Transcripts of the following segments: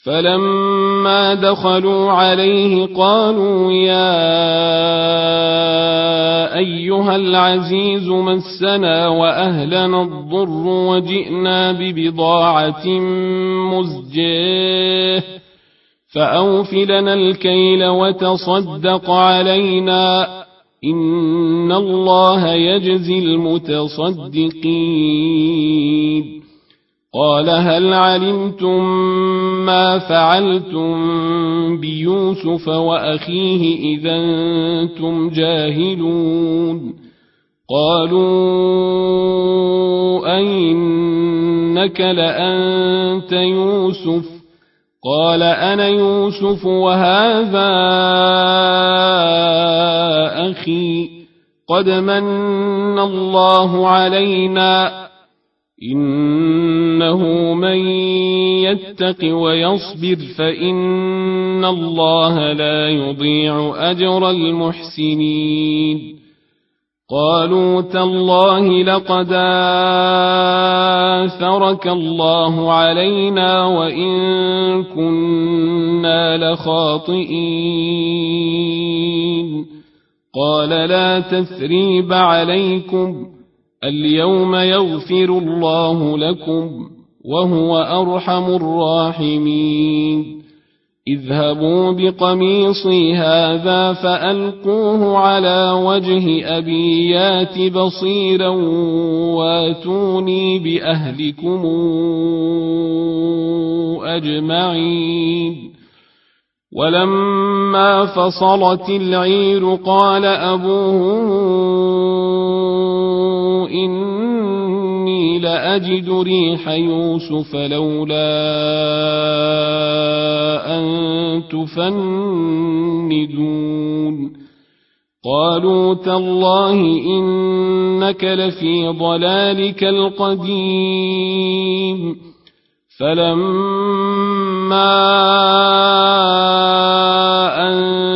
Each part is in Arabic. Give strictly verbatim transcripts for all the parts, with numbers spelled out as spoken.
فلما دخلوا عليه قالوا يا أيها العزيز مسنا وأهلنا الضر وجئنا ببضاعة مزجاة فأوف لنا الكيل وتصدق علينا إن الله يجزي المتصدقين. قال هل علمتم ما فعلتم بيوسف وأخيه إذا أنتم جاهلون؟ قالوا أئنك لأنت يوسف؟ قال أنا يوسف وهذا أخي قد من الله علينا إنه من يتق ويصبر فإن الله لا يضيع أجر المحسنين. قالوا تالله لقد آثرك الله علينا وإن كنا لخاطئين. قال لا تثريب عليكم اليوم يغفر الله لكم وهو أرحم الراحمين. اذهبوا بقميصي هذا فألقوه على وجه أبي يات بصيرا واتوني بأهلكم أجمعين. ولما فصلت العير قال أبوهم إني لأجد ريح يوسف لولا أن تفندون. قالوا تالله إنك لفي ضلالك القديم. فلما أن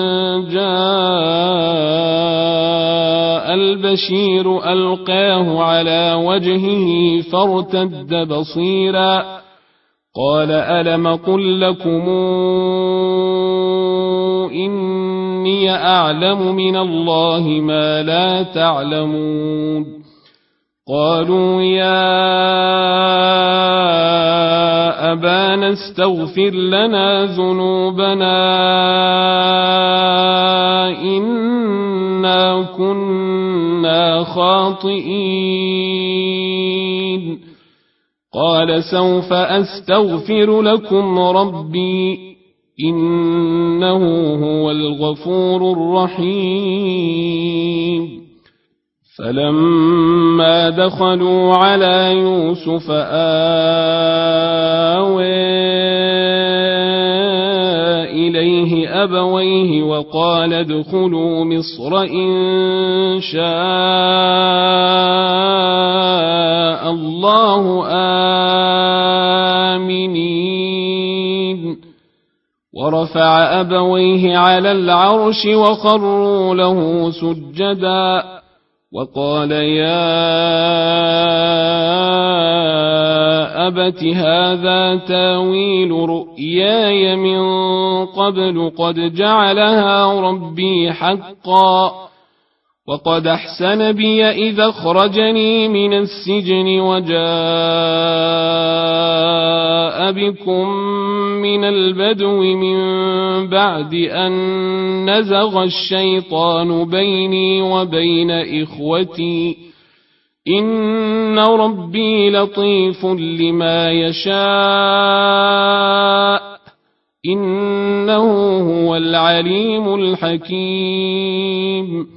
جاء البشير ألقاه على وجهه فارتد بصيرا قال ألم قل لكم إني أعلم من الله ما لا تعلمون. قالوا يا أبانا استغفر لنا ذنوبنا إنا كنا خاطئين. قال سوف أستغفر لكم ربي إنه هو الغفور الرحيم. فلما دخلوا على يوسف آوى إليه أبويه وقال ادخلوا مصر إن شاء الله آمنين. ورفع أبويه على العرش وخروا له سجدا وقال يا أبت هذا تاويل رؤياي من قبل قد جعلها ربي حقا وقد أحسن بي إذا أخرجني من السجن وجاء بكم من البدو من بعد أن نزغ الشيطان بيني وبين إخوتي إن ربي لطيف لما يشاء إنه هو العليم الحكيم.